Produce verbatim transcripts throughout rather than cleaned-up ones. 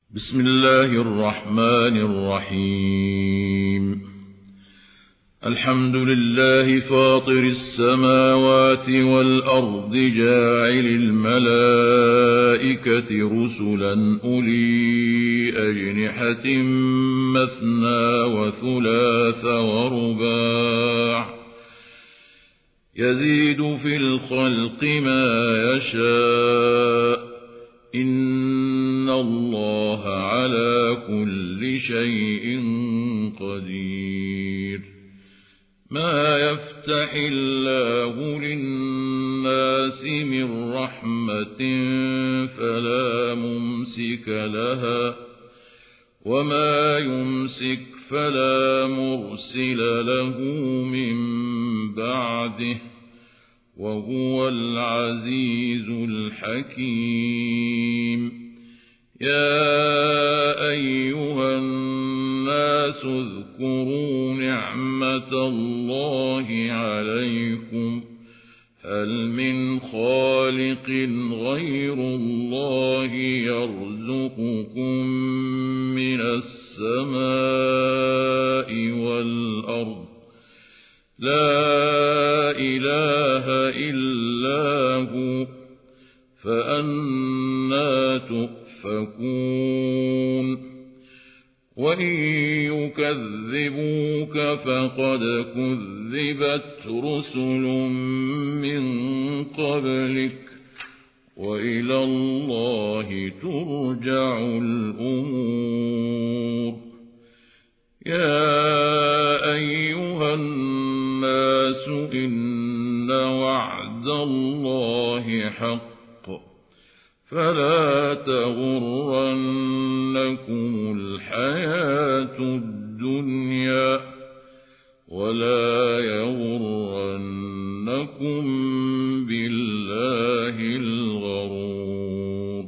بسم الله الرحمن الرحيم. الحمد لله فاطر السماوات والأرض جاعل الملائكة رسلا أولي أجنحة مثنى وثلاث ورباع يزيد في الخلق ما يشاء إن الله على كل شيء قدير. ما يفتح الله للناس من رحمة فلا ممسك لها وما يمسك فلا مرسل له من بعده وهو العزيز الحكيم. يا أيها الناس اذكروا نعمة الله عليكم هل من خالق غير الله يرزقكم من السماء والأرض لا إله إلا هو فأنى تؤفكون. وإن يكذبوك فقد كذبت رسل من قبلك وإلى الله ترجع الأمور. يا أيها الناس إن وعد الله حق فلا تغرنكم الحياة الدنيا ولا يغرنكم بالله الغرور.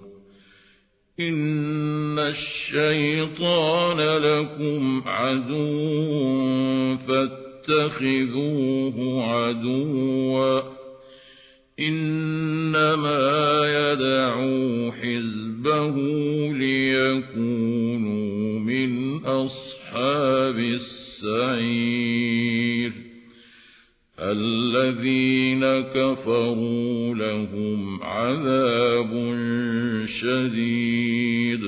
إن الشيطان لكم عدو فاتخذوه عدوا إنما يدعو حزبه ليكونوا من أصحاب السعير. الذين كفروا لهم عذاب شديد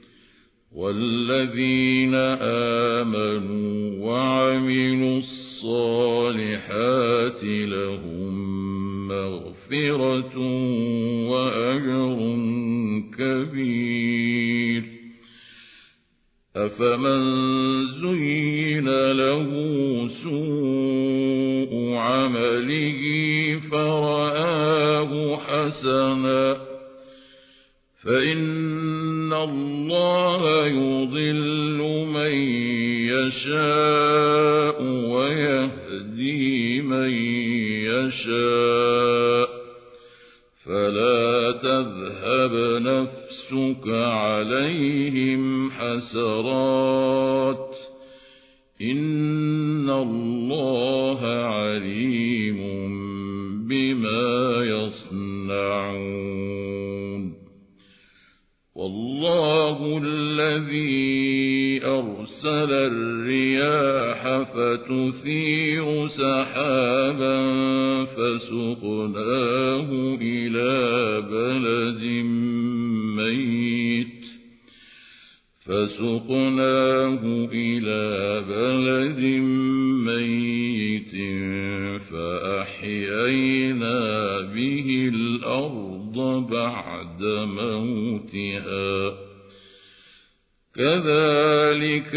والذين آمنوا وعملوا الصالحات لهم مغفرة وأجر كبير. أفمن زين له سوء عمله فرآه حسنا فإن الله يضل من يشاء ويهدي من يشاء فلا تذهب نفسك عليهم حسرات إن الله عليم بما يصنعون. والله الذي أرسل الرياح فتثير سحابا فسقناه إلى بلد ميت فسقناه إلى بلد ميت فأحيينا به الأرض بعد موتها كذلك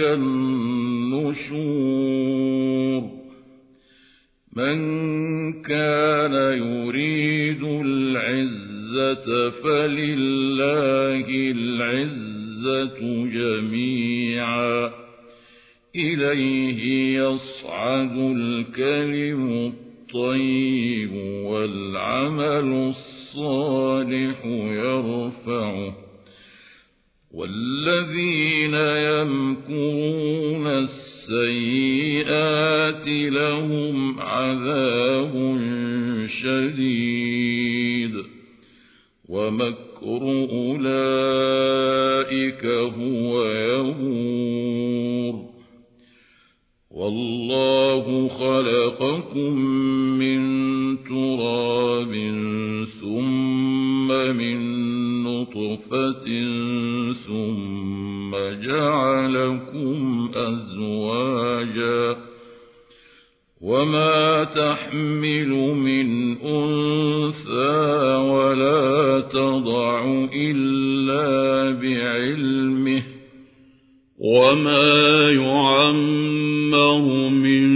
النشور. من كان يريد العزة فلله العزة جميعا إليه يصعد الكلم الطيب والعمل الصالح يرفعه والذين يمكرون السيئات لهم عذاب شديد ومكر المكر أولئك هو يبور والله خلقكم من تراب ثم من نطفة ثم جعلكم أزواجا وما تحمل من أنثى ولا تضع إلا بعلمه وما يعمر من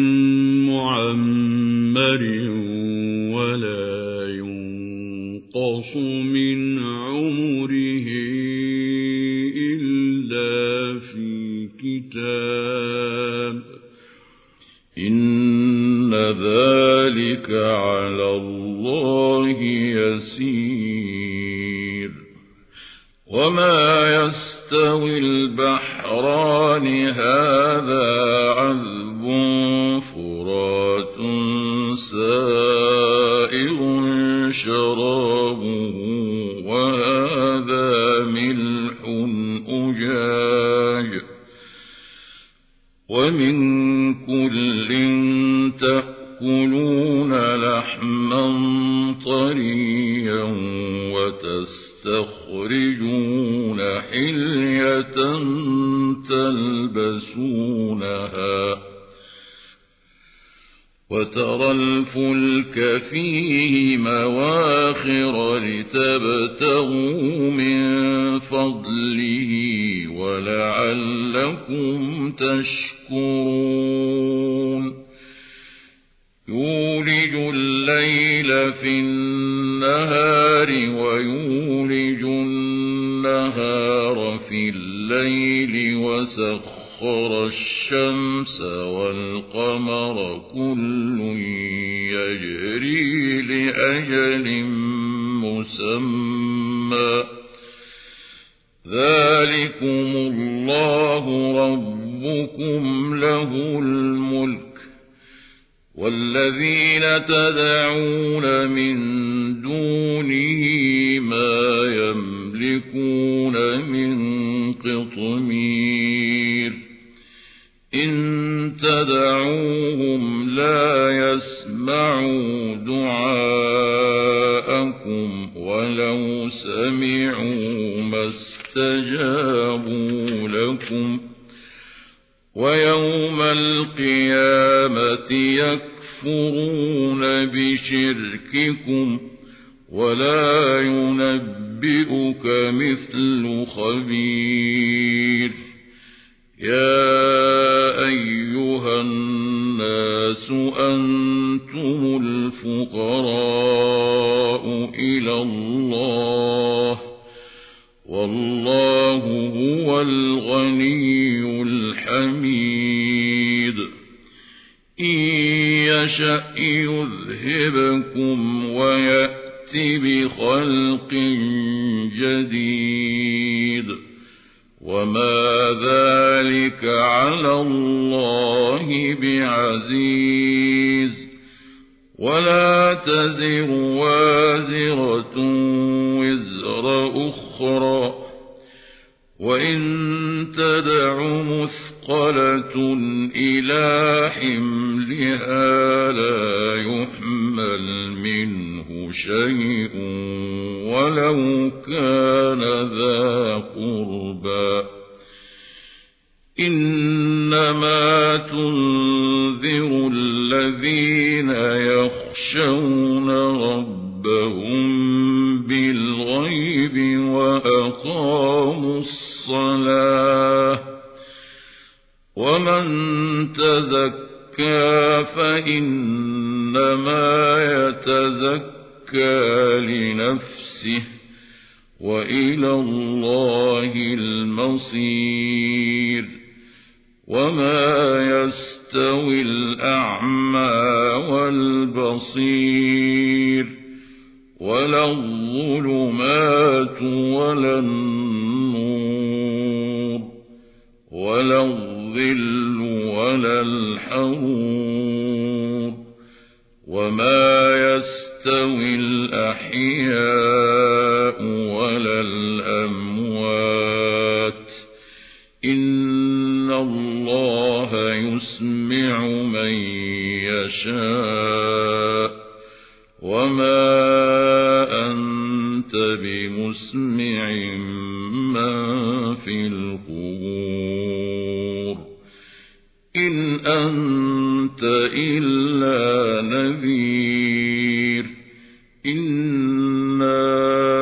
معمر ولا ينقص من عمره إلا في كتاب إن ذلك على الله يسير وما يستوي البحران هذا عذب فرات سائغ شرابه وهذا ملح أجاج ومن كل تأكلون لحما طريا وتستخرجون حلية تلبسونها وترى الفلك فيه مواخر لتبتغوا من فضله ولعلكم تشكرون يولج الليل في النهار ويولج النهار في الليل وسخر الشمس والقمر كل يجري لأجل مسمى ذلكم الله ربكم له الملك والذين تدعون من دونه ما يملكون من قطمير إن تدعوهم لا يسمعوا دعاءكم ولو سمعوا ما استجابوا لكم ويوم القيامة يكفرون بشرككم ولا ينبئك مثل خبير يا أيها الناس أنتم الفقراء إلى الله والله هو الغني الحميد إن يشأ يذهبكم ويأت بخلق جديد وما ذلك على الله بعزيز ولا تزر وازرة وزر أخرى وإن تدع مثقلة إلى حملها لا يحمل منه شيء ولو كان ذا قربى إنما تنذر الذين يخشون ربهم بالغيب وأقاموا الصلاة ومن تزكى فإنما يتزكى لنفسه وإلى الله المصير وما يستوي الأعمى والبصير ولا الظلمات ولا النور ولا الظل ولا الحرور وما يستوي الأحياء ولا ولا الأموات إن الله يسمع من يشاء وما أنت بمسمع من في القبور إن أنت إلا نذير إنا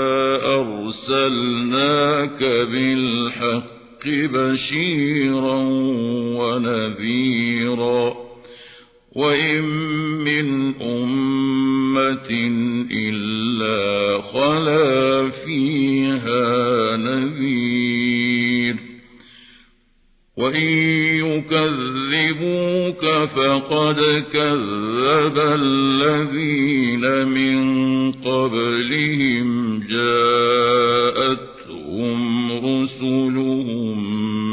أرسلناك بالحق بشيرا ونذيرا وإن من أمة إلا خلا فيها نذير وإن يكذبوك فقد كذب الذين من قبلهم جاءتهم رسلهم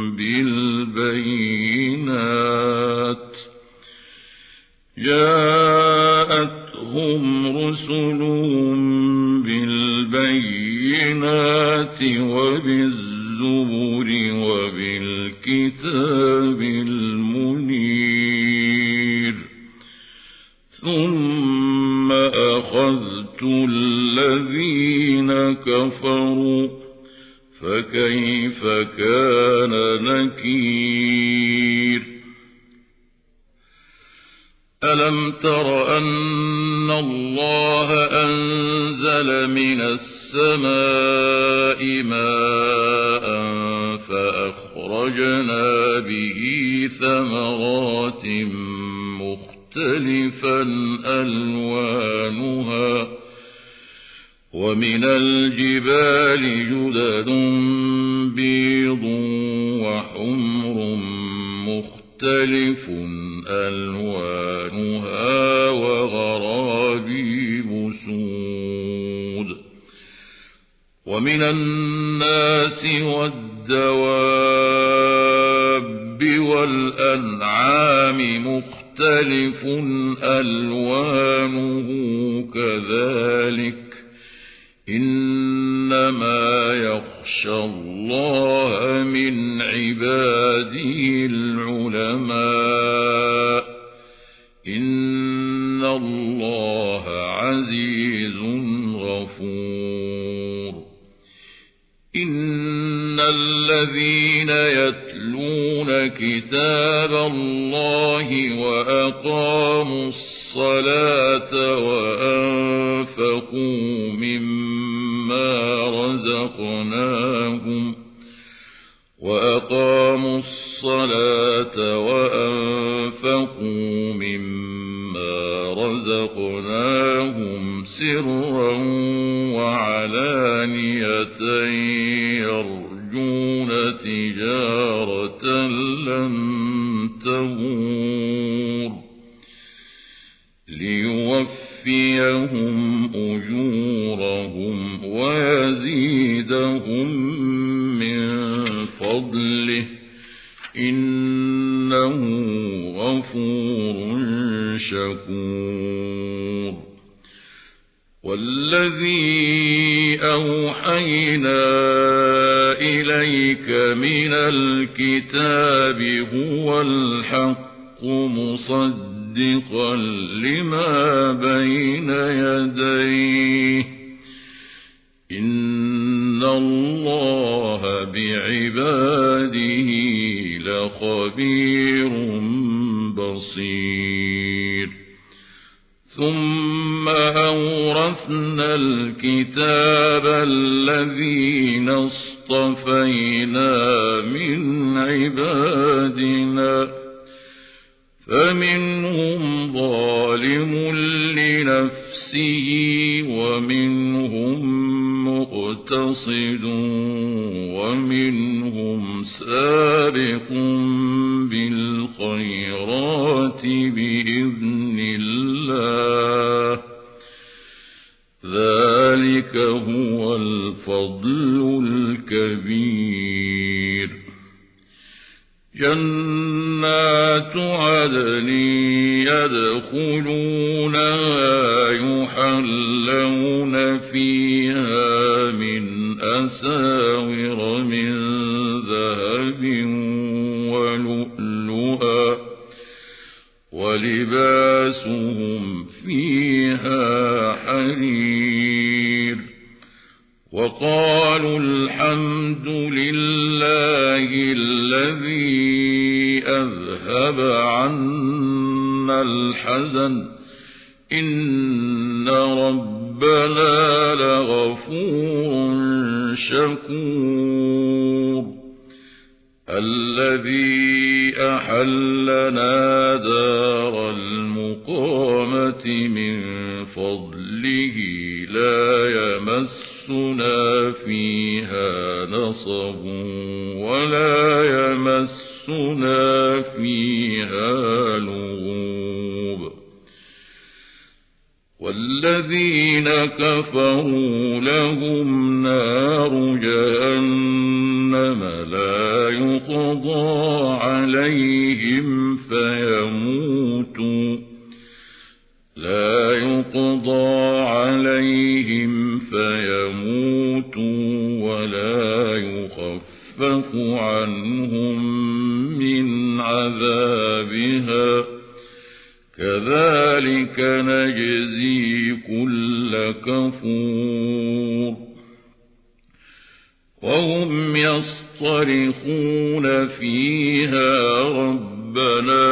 بالبينات جاءتهم رسلهم بالبينات وبالزبر وبالكتاب المنير ثم أخذت الذين كفروا فكيف كان نكير ألم تر أن الله أنزل من السماء ماء فأخرجنا به ثمرات مختلفا ألوانها ومن الجبال جدد بيض وحمر مختلف ألوانها وغرابيب سود ومن الناس والدواب والأنعام مختلف ألوانه كذلك إنما يخشى الله من عباده العلماء إن الله عزيز غفور إن الذين يتلون كتاب الله وأقاموا الصلاة وأنفقوا مما رزقناهم وأقاموا الصلاة وأنفقوا مما رزقناهم سرا وعلانية يرجون تجارة لن تبور ليوفيهم أجورهم ويزيدهم من فضله إنه غفور شكور والذي أوحينا إليك من الكتاب هو الحق مصدقا لما بين يديه إن الله بعباده لخبير بصير ثم أورثنا الكتاب الذين اصطفينا من عبادنا فمنهم ظالم لنفسه ومنهم مقتصد ومنهم سابق بالخيرات بإذن الله ذلك هو الفضل الكبير جنات عدن يدخلونها يحلون فيها من أساور من ذهب ولؤلؤا ولباسهم فيها حرير وقالوا الحمد لله الذي أذهب عنا الحزن إن ربنا لغفور شكور الذي أحلنا دار المقامة من فضله لا يمسنا فيها نصب ولا يمسنا فيها لغوب والذين كفروا لهم نار جهنم لا يقضى عليهم فيموتوا لا يقضى عليهم فيموتوا ولا يخفف عنهم من عذابها كذلك نجزي كل كفور وهم يصطرخون فيها ربنا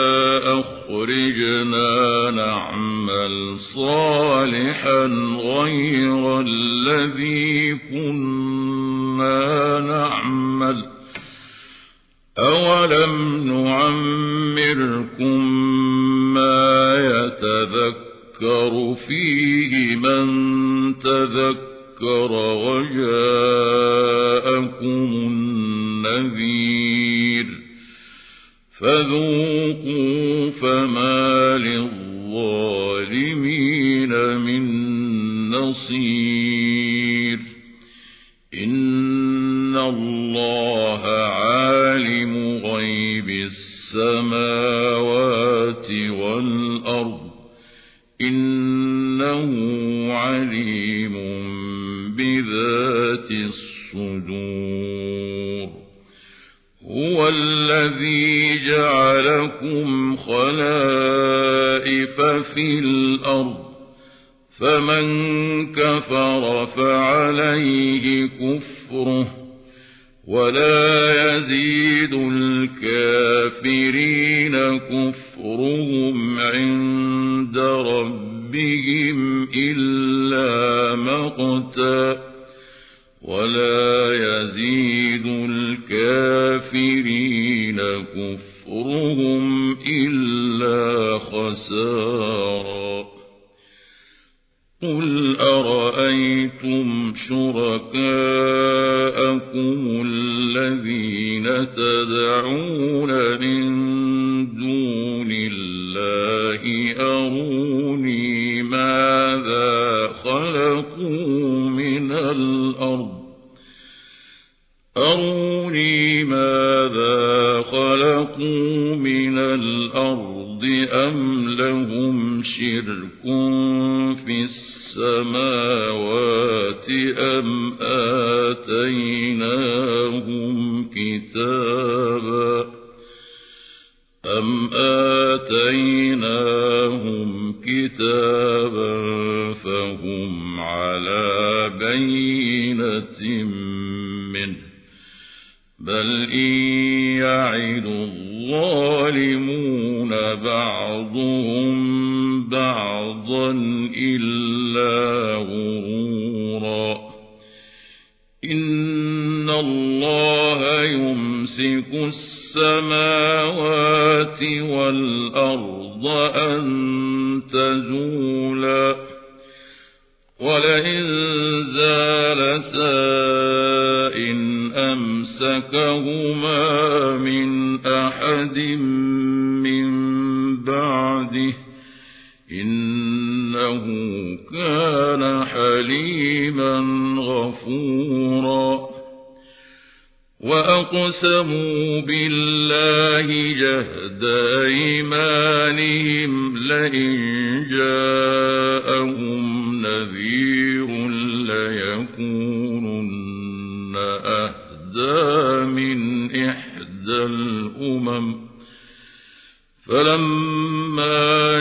أخرجنا نعمل صالحا غير الذي كنا نعمل أولم نعمركم ما يتذكر فيه من تذكر وجاءكم النذير فذوقوا فما للظالمين من نصير إن الله عالم غيب السماوات والأرض إنه عليم بذات الصدور هو الذي جعلكم خلائف في الأرض فمن كفر فعليه كفره ولا يزيد الكافرين كفرهم عند ربهم إلا مقتا ولا يزيد الكافرين كفرهم إلا خسارا قل أرأيتم شركاءكم الذين تدعون من دون الله أروني ماذا خلقوا من الأرض أروني ماذا خلقوا من الأرض أم لهم شرك في السماوات أم آتيناهم كتابا أم آتيناهم كتابا فهم على بينة منه بل إن يعد الظالمون بعضهم بعضا إلا غرورا إن الله يمسك السماوات والأرض أن تزولا ولئن زالتا إن أمسكهما من أحد من بعده إنه كان حليما غفورا وأقسموا بالله جهد أيمانهم لئن جاءهم نذير ليكونن إحدى الأمم فلما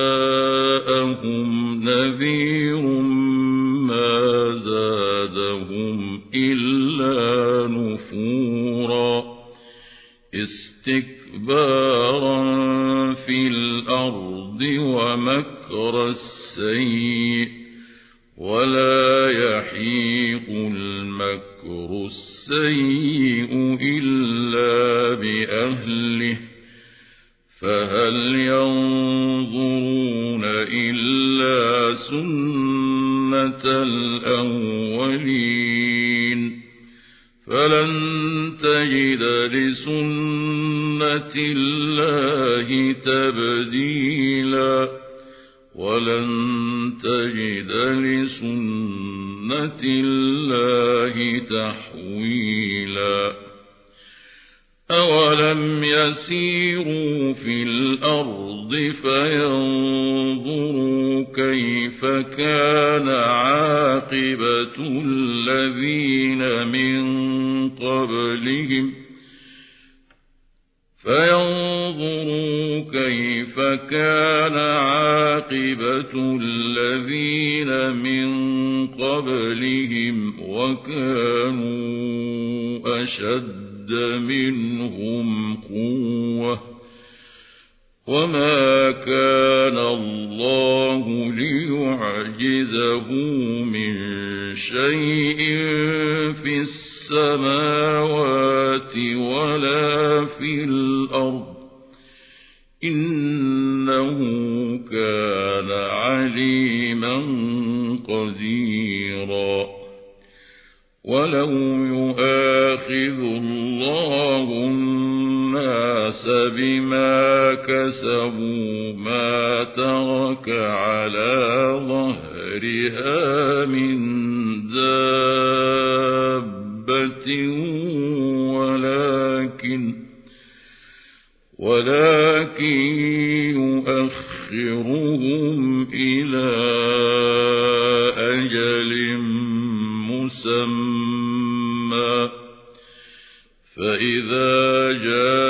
جاءهم نذير ما زادهم إلا نفورا استكبارا في الأرض ومكر السيء ولا يحيق المكر السيء إلا بأهله فهل ينظرون إلا سنة الأولين فلن تجد لسنة الله تبديلا ولن تجد لسنة الله تحويلا أولم يسيروا في الأرض فينظروا كيف كان عاقبة الذين من قبلهم فينظروا كيف كان عاقبة الذين من قبلهم وكانوا أشد منهم قوة وما كان الله ليعجزه من شيء في السماوات ولا في الأرض إنه كان عليما قديرا ولو يؤاخذ الله الناس بما كسبوا ما ترك على ظهرها من دابة ولكن ولكن يؤخرهم إلى أجل مسمى فإذا جاء